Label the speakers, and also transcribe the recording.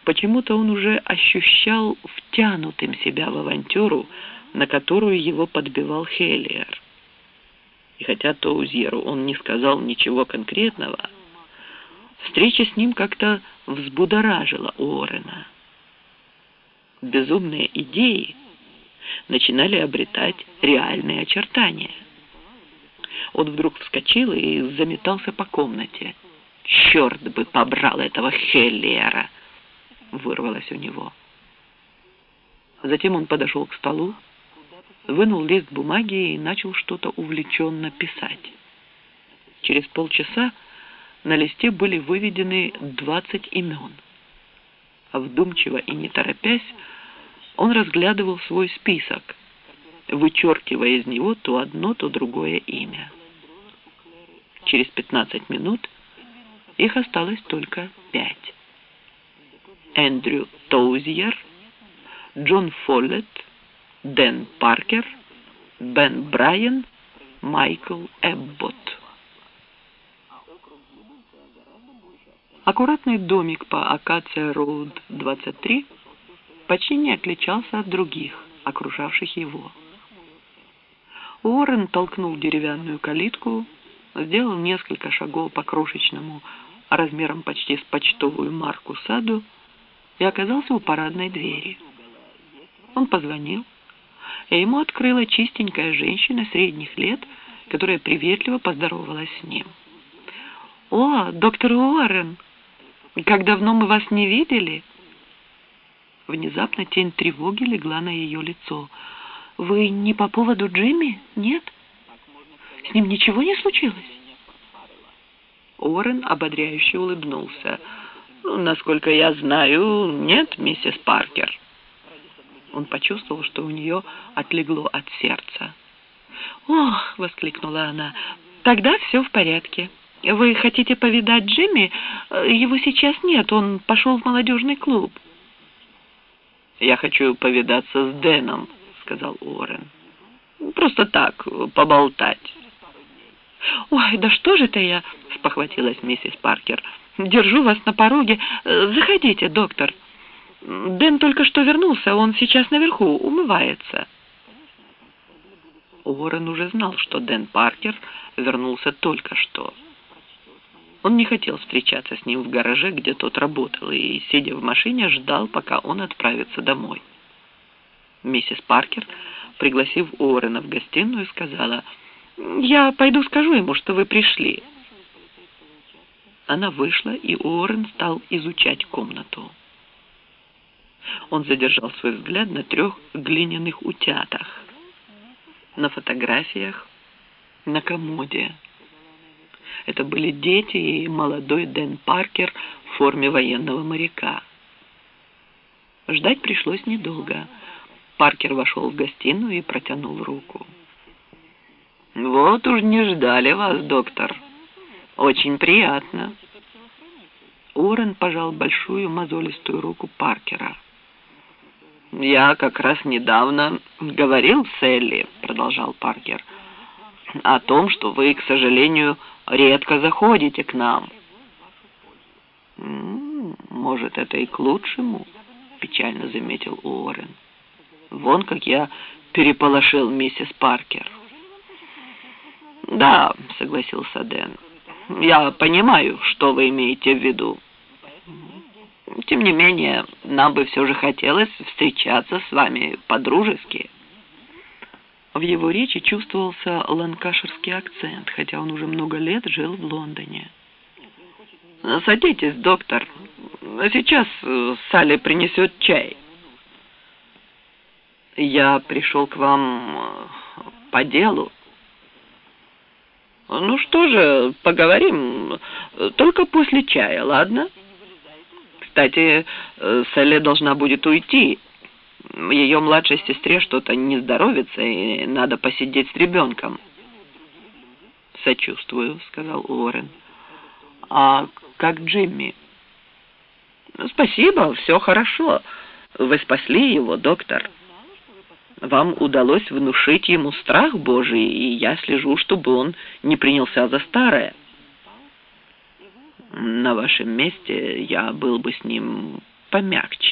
Speaker 1: Почему-то он уже ощущал втянутым себя в авантюру, на которую его подбивал Хеллиер. И хотя Тоузьеру он не сказал ничего конкретного, встреча с ним как-то взбудоражила Уоррена. Безумные идеи начинали обретать реальные очертания. Он вдруг вскочил и заметался по комнате. «Черт бы побрал этого Хеллиера!» — вырвалось у него. Затем он подошел к столу, вынул лист бумаги и начал что-то увлеченно писать. Через полчаса на листе были выведены 20 имен. Вдумчиво и не торопясь, он разглядывал свой список, вычеркивая из него то одно, то другое имя. Через 15 минут их осталось только 5. Эндрю Тоузьер, Джон Фоллетт, Дэн Паркер, Бен Брайан, Майкл Эбботт. Аккуратный домик по Акация-Роуд 23 почти не отличался от других, окружавших его. Уоррен толкнул деревянную калитку, сделал несколько шагов по крошечному, размером почти с почтовую марку саду и оказался у парадной двери. Он позвонил, и ему открыла чистенькая женщина средних лет, которая приветливо поздоровалась с ним. «О, доктор Уоррен, как давно мы вас не видели!» Внезапно тень тревоги легла на ее лицо. «Вы не по поводу Джимми? Нет? С ним ничего не случилось?» Уоррен ободряюще улыбнулся. «Насколько я знаю, нет, миссис Паркер». Он почувствовал, что у нее отлегло от сердца. «Ох!» — воскликнула она. «Тогда все в порядке. Вы хотите повидать Джимми? Его сейчас нет, он пошел в молодежный клуб». «Я хочу повидаться с Дэном», — сказал Уоррен. «Просто так, поболтать». «Ой, да что же это я?» — спохватилась миссис Паркер. «Держу вас на пороге. Заходите, доктор. Дэн только что вернулся, он сейчас наверху, умывается». Уоррен уже знал, что Дэн Паркер вернулся только что. Он не хотел встречаться с ним в гараже, где тот работал, и, сидя в машине, ждал, пока он отправится домой. Миссис Паркер, пригласив Уоррена в гостиную, сказала: «Я пойду скажу ему, что вы пришли». Она вышла, и Уоррен стал изучать комнату. Он задержал свой взгляд на 3 глиняных утятах, на фотографиях, на комоде. Это были дети и молодой Дэн Паркер в форме военного моряка. Ждать пришлось недолго. Паркер вошел в гостиную и протянул руку. «Вот уж не ждали вас, доктор. Очень приятно». Уоррен пожал большую мозолистую руку Паркера. «Я как раз недавно говорил с Элли», — продолжал Паркер, «о том, что вы, к сожалению, редко заходите к нам». «Может, это и к лучшему», — печально заметил Уоррен. «Вон как я переполошил миссис Паркер». «Да», — согласился Дэн, — «я понимаю, что вы имеете в виду. Тем не менее, нам бы все же хотелось встречаться с вами по-дружески». В его речи чувствовался ланкаширский акцент, хотя он уже много лет жил в Лондоне. «Садитесь, доктор. Сейчас Салли принесет чай». «Я пришел к вам по делу». «Ну что же, поговорим, только после чая, ладно? Кстати, Салли должна будет уйти. Ее младшей сестре что-то не здоровится, и надо посидеть с ребенком». «Сочувствую», — сказал Уоррен. «А как Джимми?» «Спасибо, все хорошо. Вы спасли его, доктор. Вам удалось внушить ему страх Божий, и я слежу, чтобы он не принялся за старое. На вашем месте я был бы с ним помягче.